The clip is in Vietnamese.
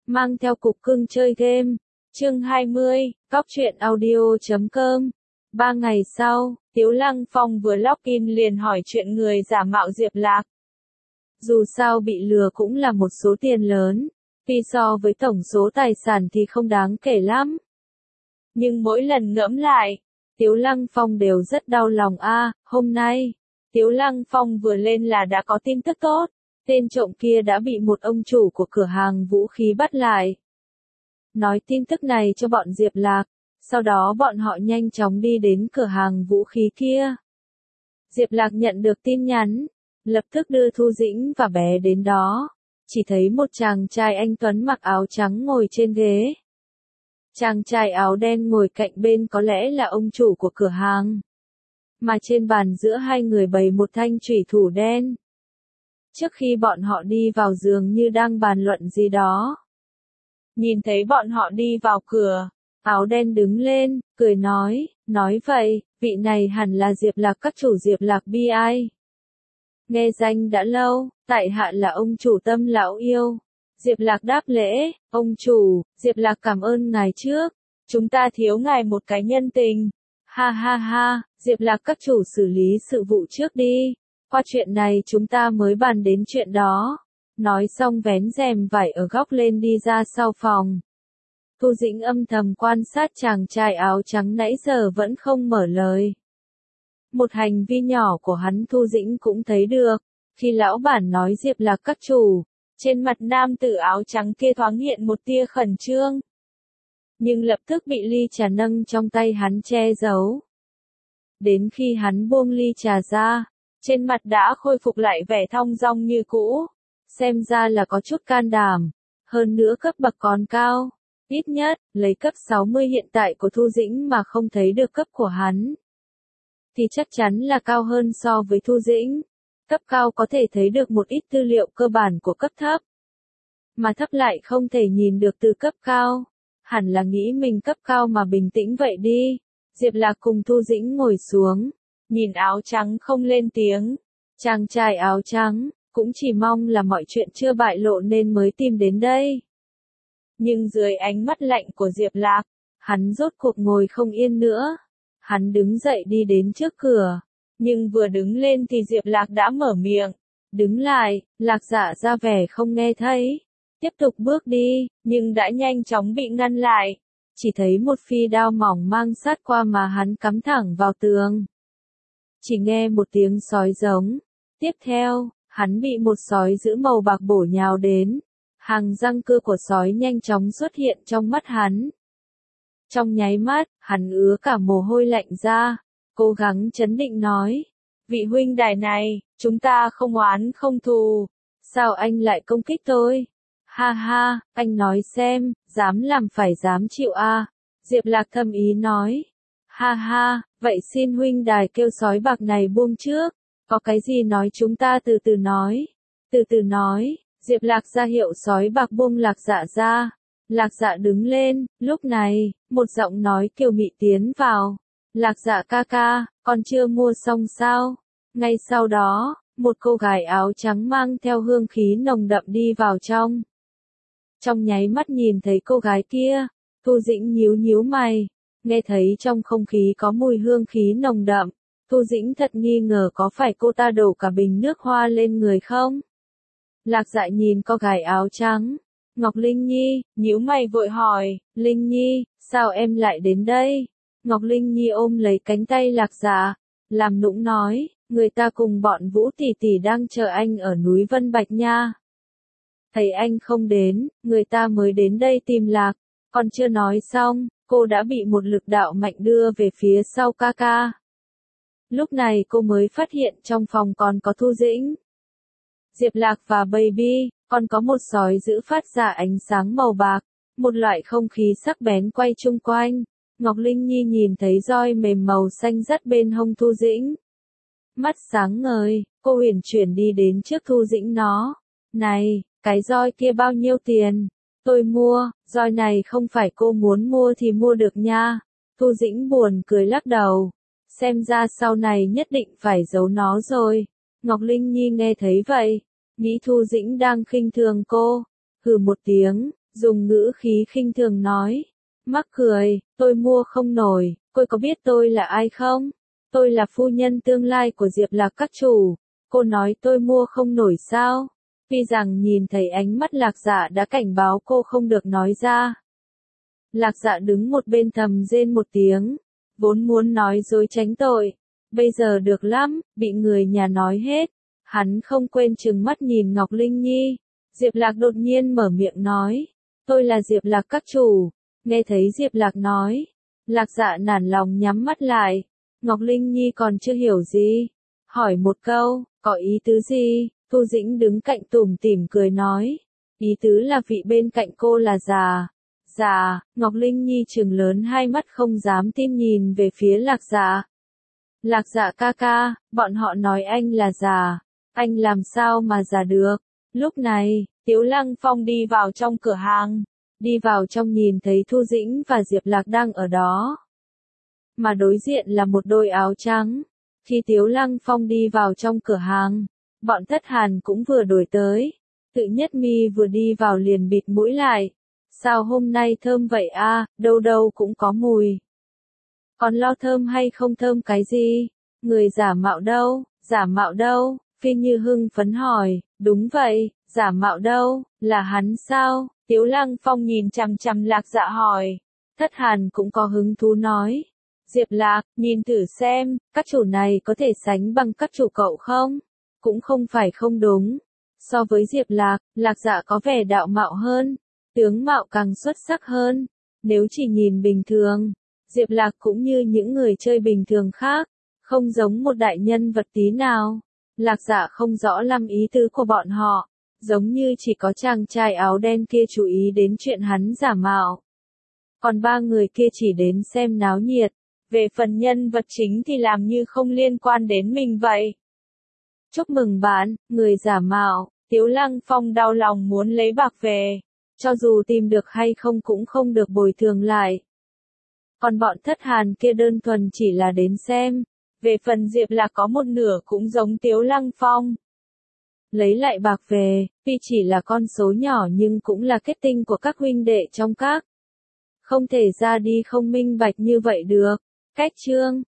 mang theo cục cưng chơi game. Chương 20, Cóc truyện audio.com. 3 ngày sau, Tiếu Lăng Phong vừa login liền hỏi chuyện người giả mạo Diệp Lạc. Dù sao bị lừa cũng là một số tiền lớn, tuy so với tổng số tài sản thì không đáng kể lắm. Nhưng mỗi lần ngẫm lại, Tiếu Lăng Phong đều rất đau lòng hôm nay, Tiếu Lăng Phong vừa lên là đã có tin tức tốt, tên trộm kia đã bị một ông chủ của cửa hàng vũ khí bắt lại. Nói tin tức này cho bọn Diệp Lạc, sau đó bọn họ nhanh chóng đi đến cửa hàng vũ khí kia. Diệp Lạc nhận được tin nhắn, lập tức đưa Thu Dĩnh và bé đến đó, chỉ thấy một chàng trai anh tuấn mặc áo trắng ngồi trên ghế. Chàng trai áo đen ngồi cạnh bên có lẽ là ông chủ của cửa hàng. Mà trên bàn giữa hai người bày một thanh chủy thủ đen. Trước khi bọn họ đi vào giường như đang bàn luận gì đó. Nhìn thấy bọn họ đi vào cửa, áo đen đứng lên, cười nói vậy, vị này hẳn là Diệp Lạc các chủ Diệp Lạc BI. Nghe danh đã lâu, tại hạ là ông chủ Tâm lão yêu. Diệp Lạc đáp lễ, ông chủ, Diệp Lạc cảm ơn ngài trước, chúng ta thiếu ngài một cái nhân tình. Ha ha ha, Diệp Lạc các chủ xử lý sự vụ trước đi, qua chuyện này chúng ta mới bàn đến chuyện đó. Nói xong vén rèm vải ở góc lên đi ra sau phòng. Thu Dĩnh âm thầm quan sát chàng trai áo trắng nãy giờ vẫn không mở lời. Một hành vi nhỏ của hắn Thu Dĩnh cũng thấy được, khi lão bản nói Diệp Lạc các chủ, trên mặt nam tử áo trắng kia thoáng hiện một tia khẩn trương. Nhưng lập tức bị ly trà nâng trong tay hắn che giấu. Đến khi hắn buông ly trà ra, trên mặt đã khôi phục lại vẻ thong dong như cũ. Xem ra là có chút can đảm, hơn nữa cấp bậc còn cao, ít nhất, lấy cấp 60 hiện tại của Thu Dĩnh mà không thấy được cấp của hắn. Thì chắc chắn là cao hơn so với Thu Dĩnh, cấp cao có thể thấy được một ít tư liệu cơ bản của cấp thấp. Mà thấp lại không thể nhìn được từ cấp cao, hẳn là nghĩ mình cấp cao mà bình tĩnh vậy đi. Diệp Lạc cùng Thu Dĩnh ngồi xuống, nhìn áo trắng không lên tiếng, chàng trai áo trắng. Cũng chỉ mong là mọi chuyện chưa bại lộ nên mới tìm đến đây. Nhưng dưới ánh mắt lạnh của Diệp Lạc, hắn rốt cuộc ngồi không yên nữa. Hắn đứng dậy đi đến trước cửa. Nhưng vừa đứng lên thì Diệp Lạc đã mở miệng. Đứng lại, Lạc Dạ ra vẻ không nghe thấy. Tiếp tục bước đi, nhưng đã nhanh chóng bị ngăn lại. Chỉ thấy một phi đao mỏng mang sát qua mà hắn cắm thẳng vào tường. Chỉ nghe một tiếng sói giống. Tiếp theo, hắn bị một sói dữ màu bạc bổ nhào đến. Hàng răng cưa của sói nhanh chóng xuất hiện trong mắt hắn. Trong nháy mắt, hắn ứa cả mồ hôi lạnh ra, cố gắng trấn định nói. Vị huynh đài này, chúng ta không oán không thù. Sao anh lại công kích tôi? Ha ha, anh nói xem, dám làm phải dám chịu Diệp Lạc thầm ý nói. Ha ha, vậy xin huynh đài kêu sói bạc này buông trước. Có cái gì nói chúng ta từ từ nói. Từ từ nói, Diệp Lạc ra hiệu sói bạc buông Lạc Dạ ra. Lạc Dạ đứng lên, lúc này, một giọng nói kiều mị tiến vào. Lạc Dạ ca ca, con chưa mua xong sao? Ngay sau đó, một cô gái áo trắng mang theo hương khí nồng đậm đi vào trong. Trong nháy mắt nhìn thấy cô gái kia, Thu Dĩnh nhíu mày, nghe thấy trong không khí có mùi hương khí nồng đậm. Thu Dĩnh thật nghi ngờ có phải cô ta đổ cả bình nước hoa lên người không? Lạc Dạ nhìn cô gái áo trắng. Ngọc Linh Nhi, nhíu mày vội hỏi, Linh Nhi, sao em lại đến đây? Ngọc Linh Nhi ôm lấy cánh tay Lạc Dạ, làm nũng nói, người ta cùng bọn Vũ tỷ tỷ đang chờ anh ở núi Vân Bạch nha. Thấy anh không đến, người ta mới đến đây tìm Lạc, còn chưa nói xong, cô đã bị một lực đạo mạnh đưa về phía sau ca ca. Lúc này cô mới phát hiện trong phòng còn có Thu Dĩnh, Diệp Lạc và Baby, còn có một sói dữ phát ra ánh sáng màu bạc, một loại không khí sắc bén quay chung quanh. Ngọc Linh Nhi nhìn thấy roi mềm màu xanh dắt bên hông Thu Dĩnh. Mắt sáng ngời, cô huyền chuyển đi đến trước Thu Dĩnh nó. Này, cái roi kia bao nhiêu tiền? Tôi mua, roi này không phải cô muốn mua thì mua được nha. Thu Dĩnh buồn cười lắc đầu. Xem ra sau này nhất định phải giấu nó rồi. Ngọc Linh Nhi nghe thấy vậy, nghĩ Thu Dĩnh đang khinh thường cô, hừ một tiếng, dùng ngữ khí khinh thường nói. Mắc cười, tôi mua không nổi, cô có biết tôi là ai không? Tôi là phu nhân tương lai của Diệp Lạc các chủ. Cô nói tôi mua không nổi sao? Tuy rằng nhìn thấy ánh mắt Lạc Dạ đã cảnh báo cô không được nói ra. Lạc Dạ đứng một bên thầm rên một tiếng, vốn muốn nói dối tránh tội. Bây giờ được lắm, bị người nhà nói hết. Hắn không quên trừng mắt nhìn Ngọc Linh Nhi. Diệp Lạc đột nhiên mở miệng nói. Tôi là Diệp Lạc các chủ. Nghe thấy Diệp Lạc nói. Lạc Dạ nản lòng nhắm mắt lại. Ngọc Linh Nhi còn chưa hiểu gì. Hỏi một câu, có ý tứ gì? Thu Dĩnh đứng cạnh tủm tỉm cười nói. Ý tứ là vị bên cạnh cô là già. Già, Ngọc Linh Nhi trừng lớn hai mắt không dám tin nhìn về phía Lạc Dạ. Lạc Dạ ca ca, bọn họ nói anh là già. Anh làm sao mà già được? Lúc này, Tiếu Lăng Phong đi vào trong cửa hàng. Đi vào trong nhìn thấy Thu Dĩnh và Diệp Lạc đang ở đó. Mà đối diện là một đôi áo trắng. Khi Tiếu Lăng Phong đi vào trong cửa hàng, bọn Thất Hàn cũng vừa đuổi tới. Tự Nhất Mi vừa đi vào liền bịt mũi lại. Sao hôm nay thơm vậy a, đâu đâu cũng có mùi. Còn lo thơm hay không thơm cái gì? Người giả mạo đâu? Giả mạo đâu? Phi Như hưng phấn hỏi. Đúng vậy, giả mạo đâu? Là hắn sao? Tiếu Lăng Phong nhìn chằm chằm Lạc Dạ hỏi. Thất Hàn cũng có hứng thú nói. Diệp Lạc, nhìn thử xem, các chủ này có thể sánh bằng các chủ cậu không? Cũng không phải không đúng. So với Diệp Lạc, Lạc Dạ có vẻ đạo mạo hơn. Tướng mạo càng xuất sắc hơn. Nếu chỉ nhìn bình thường, Diệp Lạc cũng như những người chơi bình thường khác, không giống một đại nhân vật tí nào. Lạc Dạ không rõ lắm ý tứ của bọn họ, giống như chỉ có chàng trai áo đen kia chú ý đến chuyện hắn giả mạo. Còn ba người kia chỉ đến xem náo nhiệt, về phần nhân vật chính thì làm như không liên quan đến mình vậy. Chúc mừng bạn, người giả mạo, Tiếu Lăng Phong đau lòng muốn lấy bạc về. Cho dù tìm được hay không cũng không được bồi thường lại. Còn bọn Thất Hàn kia đơn thuần chỉ là đến xem. Về phần Diệp Lạc có một nửa cũng giống Tiếu Lăng Phong. Lấy lại bạc về, tuy chỉ là con số nhỏ nhưng cũng là kết tinh của các huynh đệ trong các. Không thể ra đi không minh bạch như vậy được. Cách chương